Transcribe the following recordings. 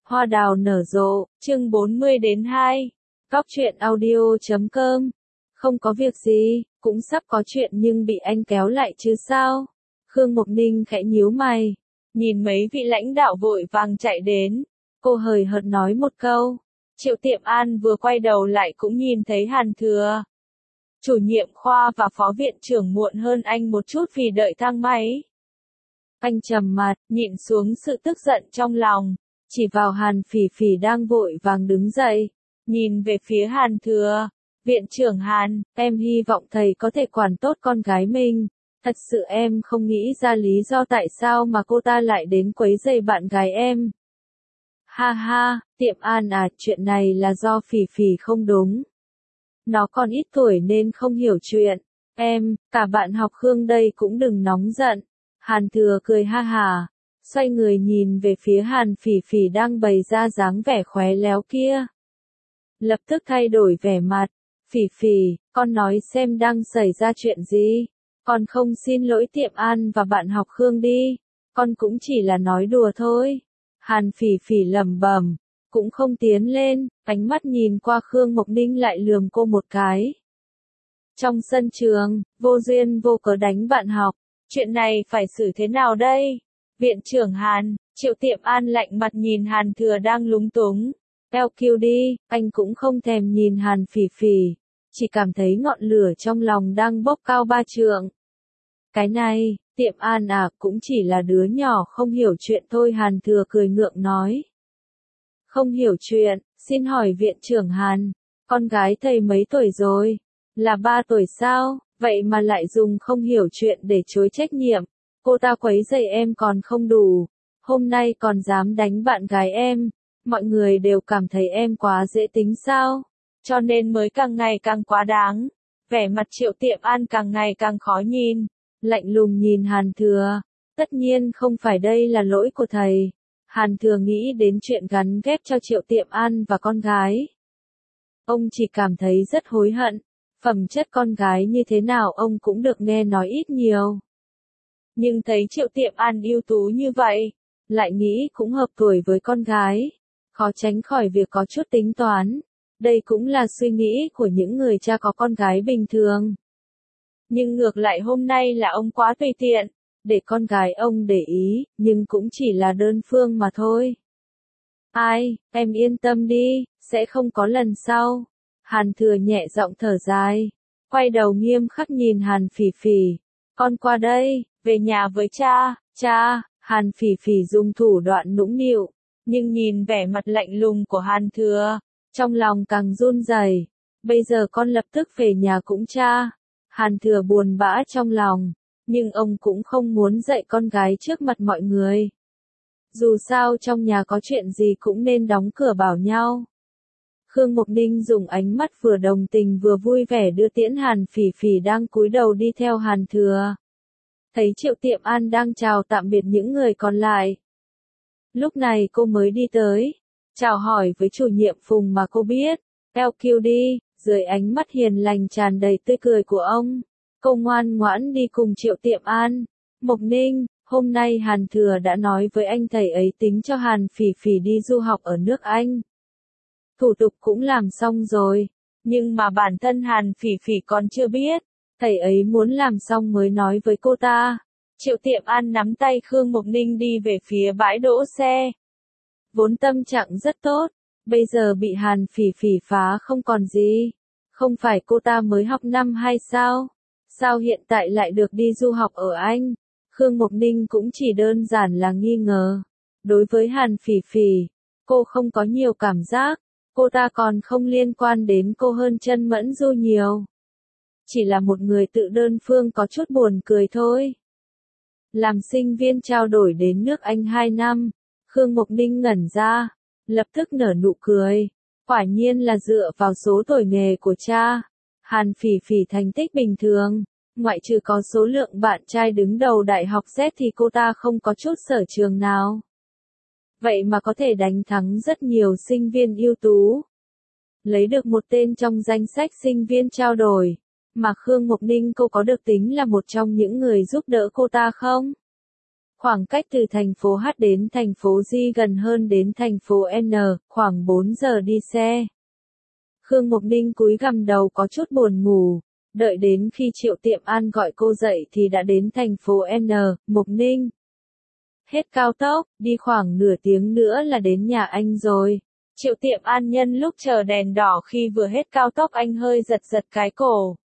Hoa đào nở rộ, chương 40 đến 2. Góc truyện audio.com. Không có việc gì, cũng sắp có chuyện nhưng bị anh kéo lại chứ sao? Khương Mộc Ninh khẽ nhíu mày, nhìn mấy vị lãnh đạo vội vàng chạy đến. Cô hời hợt nói một câu. Triệu Tiệm An vừa quay đầu lại cũng nhìn thấy Hàn Thừa. Chủ nhiệm khoa và phó viện trưởng muộn hơn anh một chút vì đợi thang máy. Anh trầm mặt, nhịn xuống sự tức giận trong lòng, chỉ vào Hàn Phỉ Phỉ đang vội vàng đứng dậy, nhìn về phía Hàn Thừa. Viện trưởng Hàn, em hy vọng thầy có thể quản tốt con gái mình. Thật sự em không nghĩ ra lý do tại sao mà cô ta lại đến quấy rầy bạn gái em. Ha ha, Tiệm An à, chuyện này là do Phỉ Phỉ không đúng. Nó còn ít tuổi nên không hiểu chuyện. Em, cả bạn học Khương đây cũng đừng nóng giận. Hàn Thừa cười ha hà, xoay người nhìn về phía Hàn Phỉ Phỉ đang bày ra dáng vẻ khéo léo kia. Lập tức thay đổi vẻ mặt. Phỉ Phỉ, con nói xem đang xảy ra chuyện gì. Con không xin lỗi Tiệm An và bạn học Khương đi. Con cũng chỉ là nói đùa thôi. Hàn Phỉ Phỉ lẩm bẩm, cũng không tiến lên, ánh mắt nhìn qua Khương Mộc Ninh lại lườm cô một cái. Trong sân trường, vô duyên vô cớ đánh bạn học. Chuyện này phải xử thế nào đây? Viện trưởng Hàn, Triệu Tiệm An lạnh mặt nhìn Hàn Thừa đang lúng túng. LQ đi, anh cũng không thèm nhìn Hàn Phỉ Phỉ, chỉ cảm thấy ngọn lửa trong lòng đang bốc cao 3 trượng. Cái này, Tiệm An à, cũng chỉ là đứa nhỏ không hiểu chuyện thôi. Hàn Thừa cười ngượng nói. Không hiểu chuyện, xin hỏi viện trưởng Hàn, con gái thầy mấy tuổi rồi? Là 3 tuổi sao? Vậy mà lại dùng không hiểu chuyện để chối trách nhiệm. Cô ta quấy rầy em còn không đủ, hôm nay còn dám đánh bạn gái em. Mọi người đều cảm thấy em quá dễ tính sao? Cho nên mới càng ngày càng quá đáng. Vẻ mặt Triệu Tiệm An càng ngày càng khó nhìn, lạnh lùng nhìn Hàn Thừa. Tất nhiên không phải đây là lỗi của thầy. Hàn Thừa nghĩ đến chuyện gắn ghép cho Triệu Tiệm An và con gái. Ông chỉ cảm thấy rất hối hận. Phẩm chất con gái như thế nào ông cũng được nghe nói ít nhiều. Nhưng thấy Triệu Tiệm An ưu tú như vậy, lại nghĩ cũng hợp tuổi với con gái, khó tránh khỏi việc có chút tính toán. Đây cũng là suy nghĩ của những người cha có con gái bình thường. Nhưng ngược lại hôm nay là ông quá tùy tiện, để con gái ông để ý, nhưng cũng chỉ là đơn phương mà thôi. Ai, em yên tâm đi, sẽ không có lần sau. Hàn Thừa nhẹ giọng thở dài, quay đầu nghiêm khắc nhìn Hàn Phỉ Phỉ. Con qua đây, về nhà với cha. Cha. Hàn Phỉ Phỉ dùng thủ đoạn nũng nịu, nhưng nhìn vẻ mặt lạnh lùng của Hàn Thừa, trong lòng càng run rẩy. Bây giờ con lập tức về nhà cũng cha. Hàn Thừa buồn bã trong lòng, nhưng ông cũng không muốn dạy con gái trước mặt mọi người. Dù sao trong nhà có chuyện gì cũng nên đóng cửa bảo nhau. Khương Mộc Ninh dùng ánh mắt vừa đồng tình vừa vui vẻ đưa tiễn Hàn Phỉ Phỉ đang cúi đầu đi theo Hàn Thừa. Thấy Triệu Tiệm An đang chào tạm biệt những người còn lại. Lúc này cô mới đi tới, chào hỏi với chủ nhiệm Phùng mà cô biết. LQ đi, dưới ánh mắt hiền lành tràn đầy tươi cười của ông. Cô ngoan ngoãn đi cùng Triệu Tiệm An. Mộc Ninh, hôm nay Hàn Thừa đã nói với anh thầy ấy tính cho Hàn Phỉ Phỉ đi du học ở nước Anh. Thủ tục cũng làm xong rồi, nhưng mà bản thân Hàn Phỉ Phỉ còn chưa biết. Thầy ấy muốn làm xong mới nói với cô ta. Triệu Tiệm An nắm tay Khương Mộc Ninh đi về phía bãi đỗ xe. Vốn tâm trạng rất tốt, bây giờ bị Hàn Phỉ Phỉ phá không còn gì. Không phải cô ta mới học năm 2 sao? Sao hiện tại lại được đi du học ở Anh? Khương Mộc Ninh cũng chỉ đơn giản là nghi ngờ. Đối với Hàn Phỉ Phỉ, cô không có nhiều cảm giác. Cô ta còn không liên quan đến cô hơn Chân Mẫn Du nhiều. Chỉ là một người tự đơn phương có chút buồn cười thôi. Làm sinh viên trao đổi đến nước Anh 2 năm, Khương Mộc Ninh ngẩn ra, lập tức nở nụ cười. Quả nhiên là dựa vào số tuổi nghề của cha. Hàn Phỉ Phỉ thành tích bình thường, ngoại trừ có số lượng bạn trai đứng đầu đại học Z thì cô ta không có chút sở trường nào. Vậy mà có thể đánh thắng rất nhiều sinh viên ưu tú. Lấy được một tên trong danh sách sinh viên trao đổi. Mà Khương Mộc Ninh cô có được tính là một trong những người giúp đỡ cô ta không? Khoảng cách từ thành phố H đến thành phố G gần hơn đến thành phố N, khoảng 4 giờ đi xe. Khương Mộc Ninh cúi gằm đầu có chút buồn ngủ, đợi đến khi Triệu Tiệm An gọi cô dậy thì đã đến thành phố N, Mộc Ninh. Hết cao tốc, đi khoảng nửa tiếng nữa là đến nhà anh rồi. Triệu Tiệm An nhân lúc chờ đèn đỏ khi vừa hết cao tốc anh hơi giật giật cái cổ.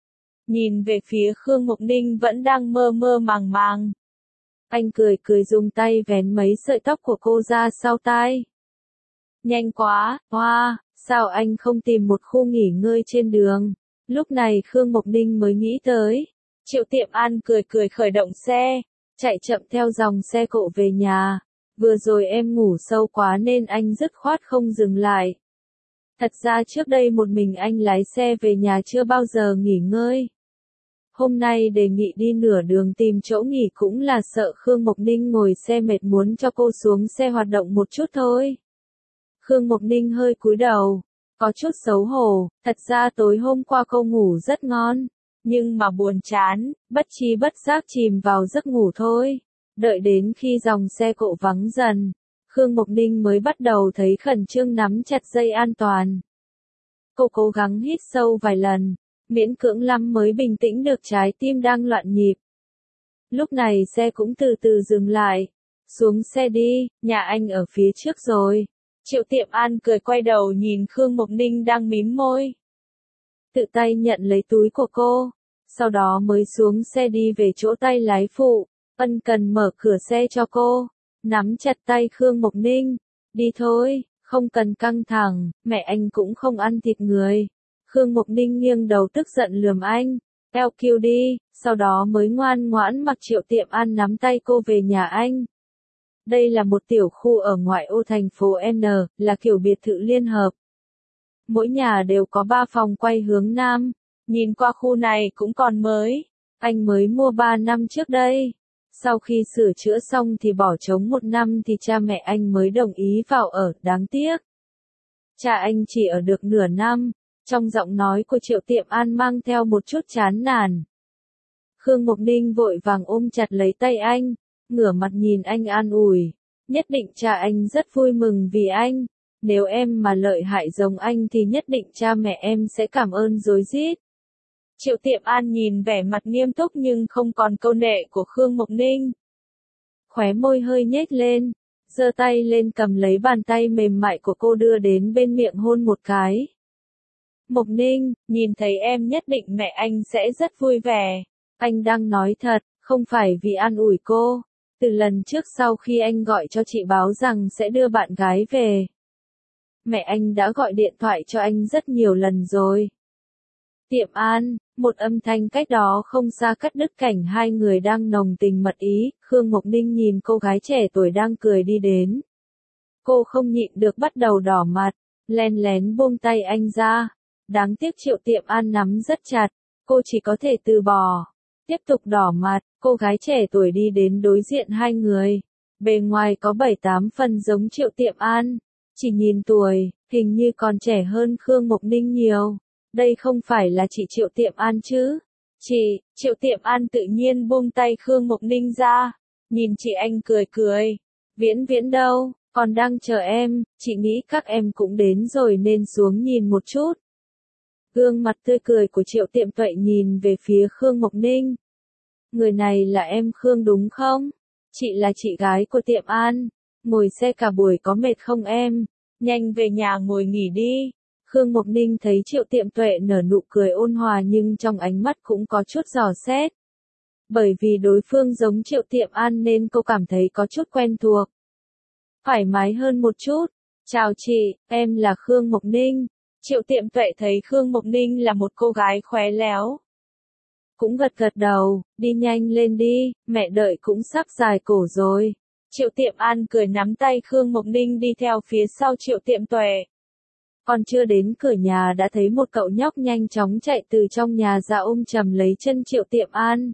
Nhìn về phía Khương Mộc Ninh vẫn đang mơ mơ màng màng. Anh cười cười dùng tay vén mấy sợi tóc của cô ra sau tai. Nhanh quá, hoa, sao anh không tìm một khu nghỉ ngơi trên đường? Lúc này Khương Mộc Ninh mới nghĩ tới. Triệu Tiệm An cười cười khởi động xe, chạy chậm theo dòng xe cộ về nhà. Vừa rồi em ngủ sâu quá nên anh dứt khoát không dừng lại. Thật ra trước đây một mình anh lái xe về nhà chưa bao giờ nghỉ ngơi. Hôm nay đề nghị đi nửa đường tìm chỗ nghỉ cũng là sợ Khương Mộc Ninh ngồi xe mệt muốn cho cô xuống xe hoạt động một chút thôi. Khương Mộc Ninh hơi cúi đầu, có chút xấu hổ, thật ra tối hôm qua cô ngủ rất ngon, nhưng mà buồn chán, bất tri bất giác chìm vào giấc ngủ thôi. Đợi đến khi dòng xe cộ vắng dần, Khương Mộc Ninh mới bắt đầu thấy khẩn trương nắm chặt dây an toàn. Cô cố gắng hít sâu vài lần, miễn cưỡng lắm mới bình tĩnh được trái tim đang loạn nhịp. Lúc này xe cũng từ từ dừng lại. Xuống xe đi, nhà anh ở phía trước rồi. Triệu Tiệm An cười quay đầu nhìn Khương Mộc Ninh đang mím môi. Tự tay nhận lấy túi của cô, sau đó mới xuống xe đi về chỗ tay lái phụ. Ân cần mở cửa xe cho cô, nắm chặt tay Khương Mộc Ninh. Đi thôi, không cần căng thẳng, mẹ anh cũng không ăn thịt người. Khương Mộc Ninh nghiêng đầu tức giận lườm anh. LQ đi, sau đó mới ngoan ngoãn mặc Triệu Tiệm An nắm tay cô về nhà anh. Đây là một tiểu khu ở ngoại ô thành phố N, là kiểu biệt thự liên hợp. Mỗi nhà đều có 3 phòng quay hướng nam. Nhìn qua khu này cũng còn mới. Anh mới mua 3 năm trước đây. Sau khi sửa chữa xong thì bỏ trống 1 năm thì cha mẹ anh mới đồng ý vào ở, đáng tiếc. Cha anh chỉ ở được nửa năm. Trong giọng nói của Triệu Tiệm An mang theo một chút chán nản. Khương Mộc Ninh vội vàng ôm chặt lấy tay anh, ngửa mặt nhìn anh an ủi. Nhất định cha anh rất vui mừng vì anh. Nếu em mà lợi hại giống anh thì nhất định cha mẹ em sẽ cảm ơn rối rít. Triệu Tiệm An nhìn vẻ mặt nghiêm túc nhưng không còn câu nệ của Khương Mộc Ninh. Khóe môi hơi nhếch lên, giơ tay lên cầm lấy bàn tay mềm mại của cô đưa đến bên miệng hôn một cái. Mộc Ninh, nhìn thấy em nhất định mẹ anh sẽ rất vui vẻ. Anh đang nói thật, không phải vì an ủi cô. Từ lần trước sau khi anh gọi cho chị báo rằng sẽ đưa bạn gái về, mẹ anh đã gọi điện thoại cho anh rất nhiều lần rồi. Tiệm An, một âm thanh cách đó không xa cắt đứt cảnh hai người đang nồng tình mật ý. Khương Mộc Ninh nhìn cô gái trẻ tuổi đang cười đi đến. Cô không nhịn được bắt đầu đỏ mặt, len lén buông tay anh ra. Đáng tiếc Triệu Tiệm An nắm rất chặt, cô chỉ có thể từ bỏ. Tiếp tục đỏ mặt, cô gái trẻ tuổi đi đến đối diện hai người. Bề ngoài có 7-8 phần giống Triệu Tiệm An. Chỉ nhìn tuổi, hình như còn trẻ hơn Khương Mộc Ninh nhiều. Đây không phải là chị Triệu Tiệm An chứ? Chị, Triệu Tiệm An tự nhiên buông tay Khương Mộc Ninh ra. Nhìn chị anh cười cười. Viễn Viễn đâu, còn đang chờ em, chị nghĩ các em cũng đến rồi nên xuống nhìn một chút. Gương mặt tươi cười của Triệu Tiệm Tuệ nhìn về phía Khương Mộc Ninh. Người này là em Khương đúng không? Chị là chị gái của Tiệm An. Ngồi xe cả buổi có mệt không em? Nhanh về nhà ngồi nghỉ đi. Khương Mộc Ninh thấy Triệu Tiệm Tuệ nở nụ cười ôn hòa nhưng trong ánh mắt cũng có chút dò xét. Bởi vì đối phương giống Triệu Tiệm An nên cô cảm thấy có chút quen thuộc. Thoải mái hơn một chút. Chào chị, em là Khương Mộc Ninh. Triệu Tiệm Tuệ thấy Khương Mộc Ninh là một cô gái khéo léo. Cũng gật gật đầu, đi nhanh lên đi, mẹ đợi cũng sắp dài cổ rồi. Triệu Tiệm An cười nắm tay Khương Mộc Ninh đi theo phía sau Triệu Tiệm Tuệ. Còn chưa đến cửa nhà đã thấy một cậu nhóc nhanh chóng chạy từ trong nhà ra ôm chầm lấy chân Triệu Tiệm An.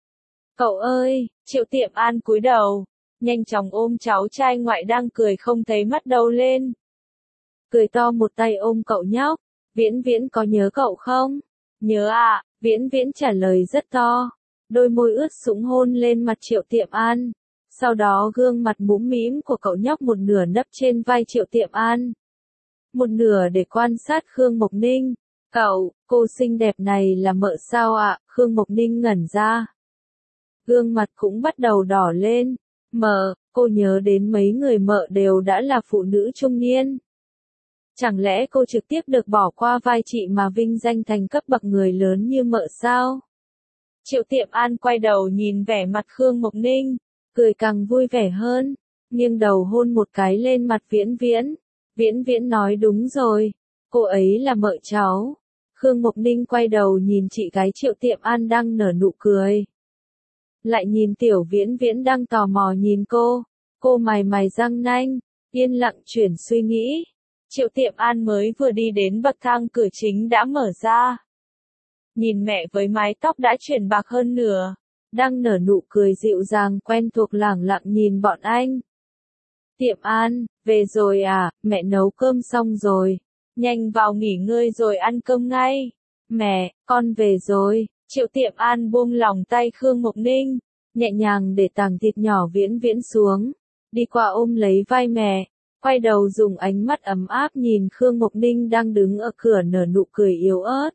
Cậu ơi, Triệu Tiệm An cúi đầu, nhanh chóng ôm cháu trai ngoại đang cười không thấy mắt đâu lên. Cười to một tay ôm cậu nhóc, Viễn Viễn có nhớ cậu không? Nhớ ạ, Viễn Viễn trả lời rất to. Đôi môi ướt sũng hôn lên mặt Triệu Tiệm An. Sau đó gương mặt mũm mĩm của cậu nhóc một nửa nấp trên vai Triệu Tiệm An, một nửa để quan sát Khương Mộc Ninh. Cô xinh đẹp này là mợ sao ạ? Khương Mộc Ninh ngẩn ra. Gương mặt cũng bắt đầu đỏ lên. Mợ, cô nhớ đến mấy người mợ đều đã là phụ nữ trung niên. Chẳng lẽ cô trực tiếp được bỏ qua vai chị mà vinh danh thành cấp bậc người lớn như mợ sao? Triệu Tiệm An quay đầu nhìn vẻ mặt Khương Mộc Ninh, cười càng vui vẻ hơn, nghiêng đầu hôn một cái lên mặt Viễn Viễn. Viễn Viễn nói đúng rồi, cô ấy là mợ cháu. Khương Mộc Ninh quay đầu nhìn chị gái Triệu Tiệm An đang nở nụ cười. Lại nhìn Tiểu Viễn Viễn đang tò mò nhìn cô mày mày răng nanh, yên lặng chuyển suy nghĩ. Triệu Tiệm An mới vừa đi đến bậc thang cửa chính đã mở ra. Nhìn mẹ với mái tóc đã chuyển bạc hơn nửa, đang nở nụ cười dịu dàng quen thuộc lẳng lặng nhìn bọn anh. Tiệm An, về rồi à, mẹ nấu cơm xong rồi. Nhanh vào nghỉ ngơi rồi ăn cơm ngay. Mẹ, con về rồi. Triệu Tiệm An buông lỏng tay Khương Mộc Ninh, nhẹ nhàng để tảng thịt nhỏ Viễn Viễn xuống, đi qua ôm lấy vai mẹ, quay đầu dùng ánh mắt ấm áp nhìn Khương Mộc Ninh đang đứng ở cửa nở nụ cười yếu ớt.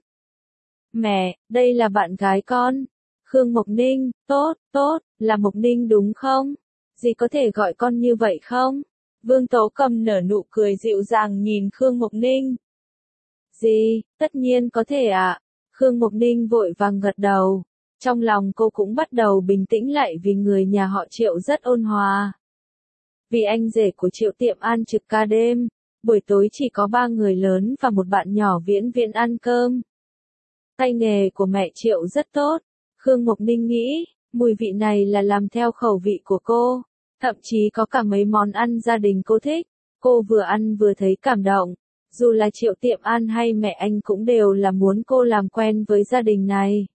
Mẹ, đây là bạn gái con. Khương Mộc Ninh, tốt, là Mộc Ninh đúng không? Dì có thể gọi con như vậy không? Vương Tố Cầm nở nụ cười dịu dàng nhìn Khương Mộc Ninh. Dì, tất nhiên có thể ạ. Khương Mộc Ninh vội vàng gật đầu. Trong lòng cô cũng bắt đầu bình tĩnh lại vì người nhà họ Triệu rất ôn hòa. Vì anh rể của Triệu Tiệm An trực ca đêm, buổi tối chỉ có 3 người lớn và một bạn nhỏ Viễn Viễn ăn cơm. Tay nghề của mẹ Triệu rất tốt. Khương Mộc Ninh nghĩ, mùi vị này là làm theo khẩu vị của cô. Thậm chí có cả mấy món ăn gia đình cô thích. Cô vừa ăn vừa thấy cảm động. Dù là Triệu Tiệm An hay mẹ anh cũng đều là muốn cô làm quen với gia đình này.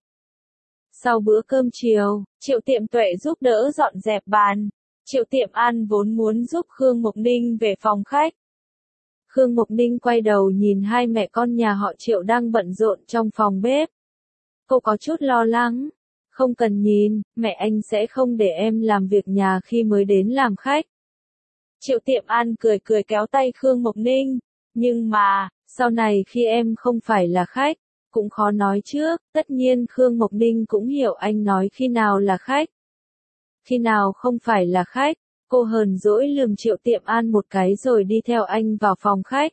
Sau bữa cơm chiều, Triệu Tiệm Tuệ giúp đỡ dọn dẹp bàn. Triệu Tiệm An vốn muốn giúp Khương Mộc Ninh về phòng khách. Khương Mộc Ninh quay đầu nhìn hai mẹ con nhà họ Triệu đang bận rộn trong phòng bếp. Cô có chút lo lắng. Không cần nhìn, mẹ anh sẽ không để em làm việc nhà khi mới đến làm khách. Triệu Tiệm An cười kéo tay Khương Mộc Ninh. Nhưng mà, sau này khi em không phải là khách, cũng khó nói trước. Tất nhiên Khương Mộc Ninh cũng hiểu anh nói khi nào là khách, khi nào không phải là khách. Cô hờn dỗi lườm Triệu Tiệm An một cái rồi đi theo anh vào phòng khách.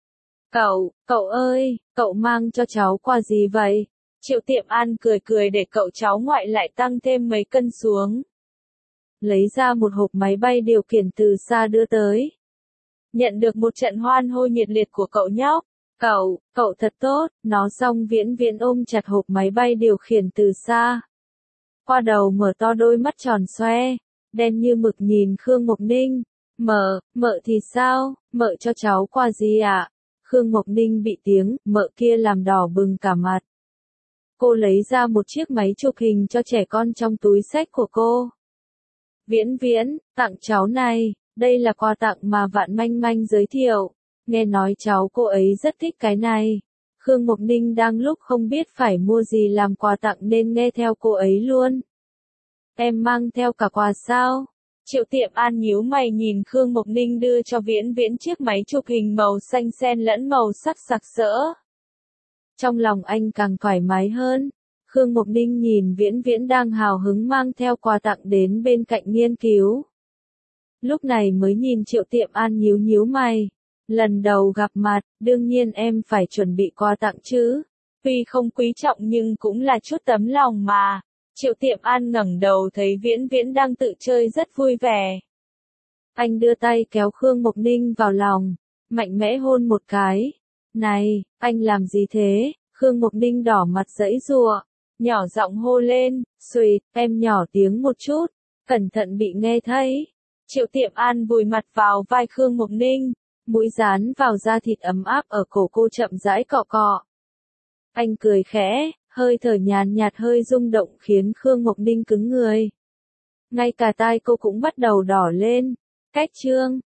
Cậu ơi, cậu mang cho cháu quà gì vậy? Triệu Tiệm An cười để cậu cháu ngoại lại tăng thêm mấy cân xuống. Lấy ra một hộp máy bay điều khiển từ xa đưa tới. Nhận được một trận hoan hô nhiệt liệt của cậu nhóc. Cậu thật tốt. Nói xong Viễn Viễn ôm chặt hộp máy bay điều khiển từ xa. Qua đầu mở to đôi mắt tròn xoe, đen như mực nhìn Khương Mộc Ninh. Mợ thì sao? Mợ cho cháu quà gì ạ? Khương Mộc Ninh bị tiếng mợ kia làm đỏ bừng cả mặt. Cô lấy ra một chiếc máy chụp hình cho trẻ con trong túi xách của cô. Viễn Viễn, tặng cháu này, đây là quà tặng mà Vạn Manh Manh giới thiệu. Nghe nói cháu cô ấy rất thích cái này. Khương Mộc Ninh đang lúc không biết phải mua gì làm quà tặng nên nghe theo cô ấy luôn. Em mang theo cả quà sao? Triệu Tiệm An nhíu mày nhìn Khương Mộc Ninh đưa cho Viễn Viễn chiếc máy chụp hình màu xanh xen lẫn màu sắc sặc sỡ. Trong lòng anh càng thoải mái hơn. Khương Mộc Ninh nhìn Viễn Viễn đang hào hứng mang theo quà tặng đến bên cạnh nghiên cứu. Lúc này mới nhìn Triệu Tiệm An nhíu mày. Lần đầu gặp mặt, đương nhiên em phải chuẩn bị quà tặng chứ. Tuy không quý trọng nhưng cũng là chút tấm lòng mà. Triệu Tiệm An ngẩng đầu thấy Viễn Viễn đang tự chơi rất vui vẻ. Anh đưa tay kéo Khương Mộc Ninh vào lòng, mạnh mẽ hôn một cái. Này, anh làm gì thế? Khương Mộc Ninh đỏ mặt giãy giụa, nhỏ giọng hô lên, "Xuỵt, em nhỏ tiếng một chút, cẩn thận bị nghe thấy." Triệu Tiệm An vùi mặt vào vai Khương Mộc Ninh, mũi dán vào da thịt ấm áp ở cổ cô chậm rãi cọ cọ. Anh cười khẽ, hơi thở nhàn nhạt hơi rung động khiến Khương Mộc Ninh cứng người. Ngay cả tai cô cũng bắt đầu đỏ lên. Cách chương